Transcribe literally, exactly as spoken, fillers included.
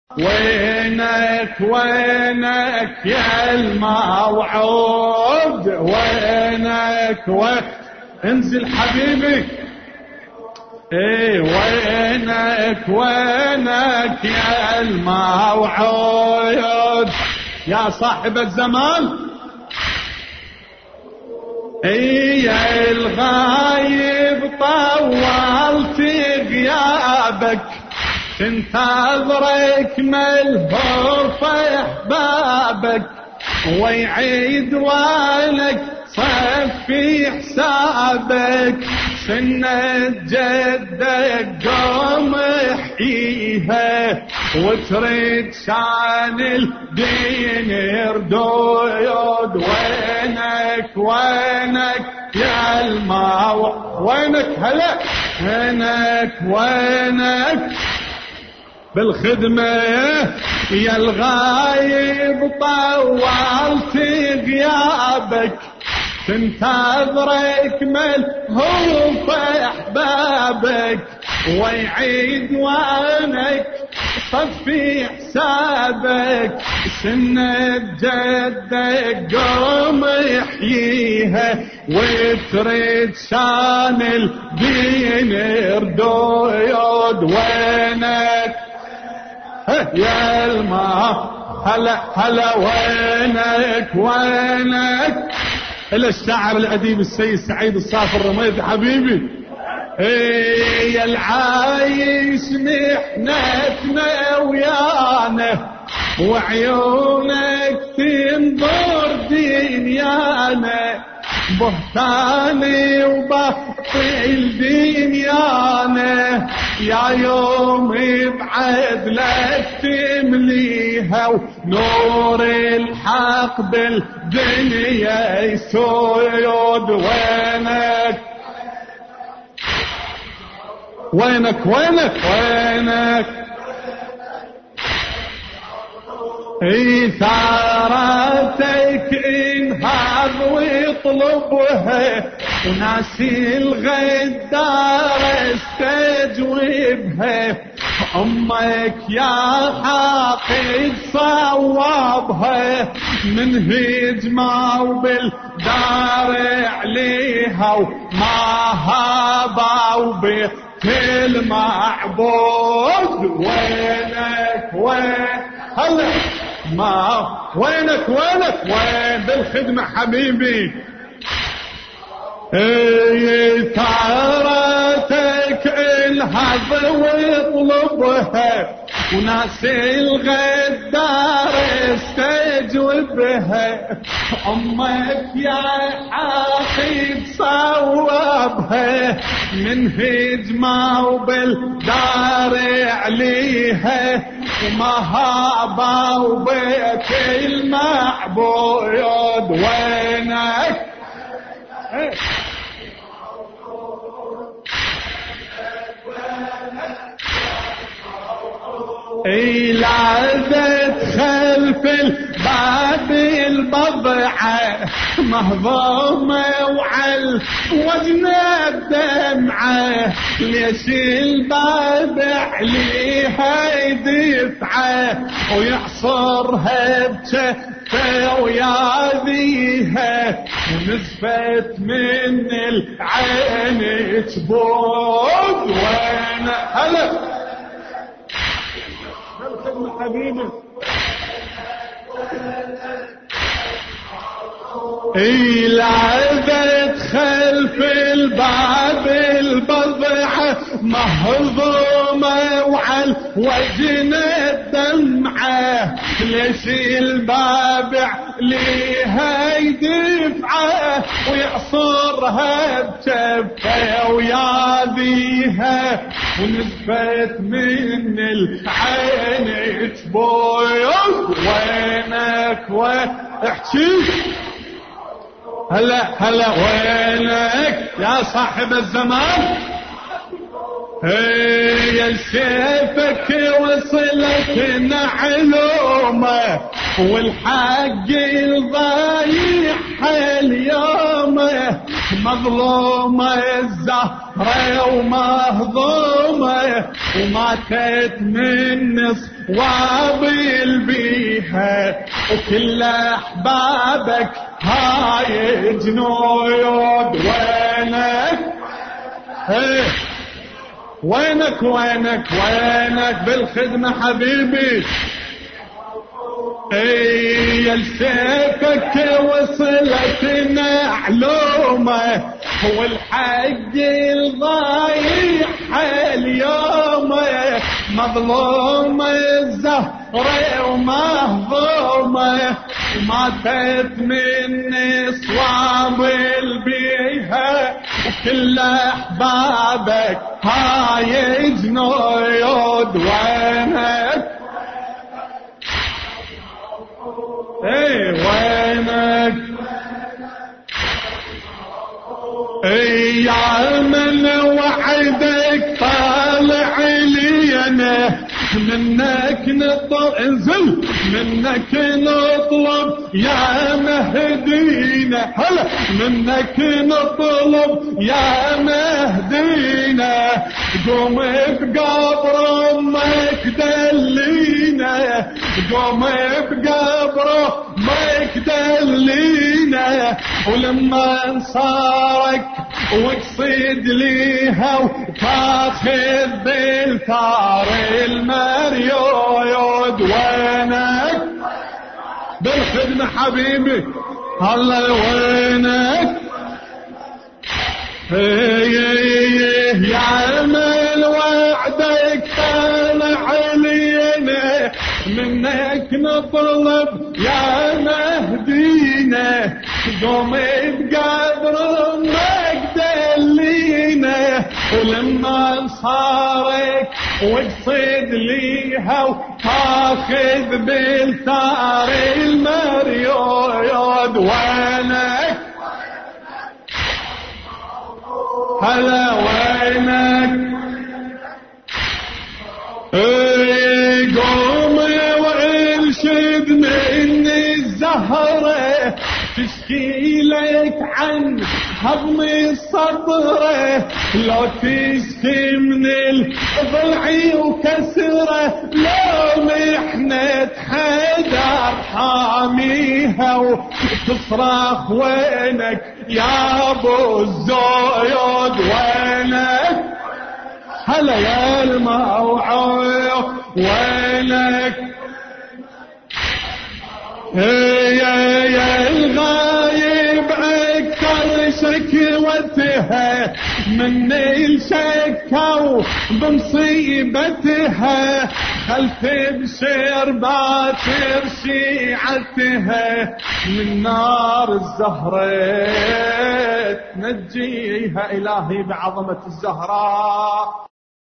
وينك وينك يا الموعود، وينك وين انزل حبيبي. ايه وينك وينك يا الموعود يا صاحب الزمان. ايه يا الغايب طولت غيابك، تنتظرك ملهور في احبابك، ويعيد وينك صفي حسابك، سنة جدك قوم احييها، وتريد شان الدين يردود. وينك وينك يا الماوع، وينك هلا وينك وينك بالخدمة يا الغايب طولت غيابك، تنتظرك ملهوف في احبابك، ويعيد وينك صفي حسابك، سنة جدك قوم يحييها، وتريد شان الدين يردود. وينك يا الماء هلا هلا وينك وينك إلى الشاعر الأديب السيد سعيد الصافي الرميدي حبيبي. ايه يا العايش محنتنا ويانا، وعيونك تنظر دنيانا، بهتاني وبطل دنيانا، يا يوم بعدلك تمليها، ونور الحق بالدنيا يسود. وينك وينك وينك وينك اي ثارتك انهض واطلبها، وناسي الغدار استجوبها، امك يا حاقد صوابها، من هجمة وبالدار عليها، وما هابوا به المعبود. وينك وين هلا ما وينك وينك وين بالخدمة حبيبي. ايه ثارتك الهض واطلبها، وناسي الغدار استجوبها، امك يا حاقد صوابها، من هجمة وبالدار عليها، وما هابوا بيت المعبود. وينك اي لعبت خلف الباب البضعة، مهضومة وعلى وزن الدمعة، ليش الباب عليها يدفعه، ويحصرها بجفة وياذيها، ونزفت من العين تبود. وين هلا حبيبي. اي لعبت خلف الباب البضعة، مهضومة وعلى وجن الدمعة، ليش الباب عليها يدفعه، ويعصرها بجفة وياذيها، ونزفت من العين تبويض. وينك وين احكي هلا هلا وينك يا صاحب الزمان. هي لسيفك وصلت نعلومه، والحق الضايع اليوم مظلومة الزهرة ومهضومة وماتت من صوابل بيها وكل أحبابك هاي جنود. وينك ايه وينك وينك وينك بالخدمة حبيبي؟ اي لسيفك وصلت معلومة والحق الضايع اليوم مظلومة الزهرة ومهضومة وماتت من صوابل بيها وكل احبابك هاي جنود. وينك ايه وينك ايه يا من وعدك طالع لينا منك نطلب انزل منك نطلب يا مهدينا هلا منك نطلب يا مهدينا قوم بقبر امك دلينا قوم بقبر امك دلينا ولما انصارك وتصيد ليها وتاخذ بالثار المريود. وينك بالخدمة حبيبي هلا وينك ايه يا من وعدك طالع علينا منك نطلب يا مهدينا قوم بقدر امك دلينا ولما انصارك وتصيد ليها وتاخذ بالثار المريود. وينك هلا وينك ايه قوم وارشد من الزهرة تشكي لك عن هضم الصدر لو تشكي من الضلع وكسره لو محنة حدر حاميها وتصرخ وينك يا ابو الزيود. وينك هلا يا الموعود وينك يا يا الغايب اكثر شكوتها من الشكا بمصيبتها خلف بشير باكر شيعتها من نار الزهرة نجيها الهي بعظمة الزهراء.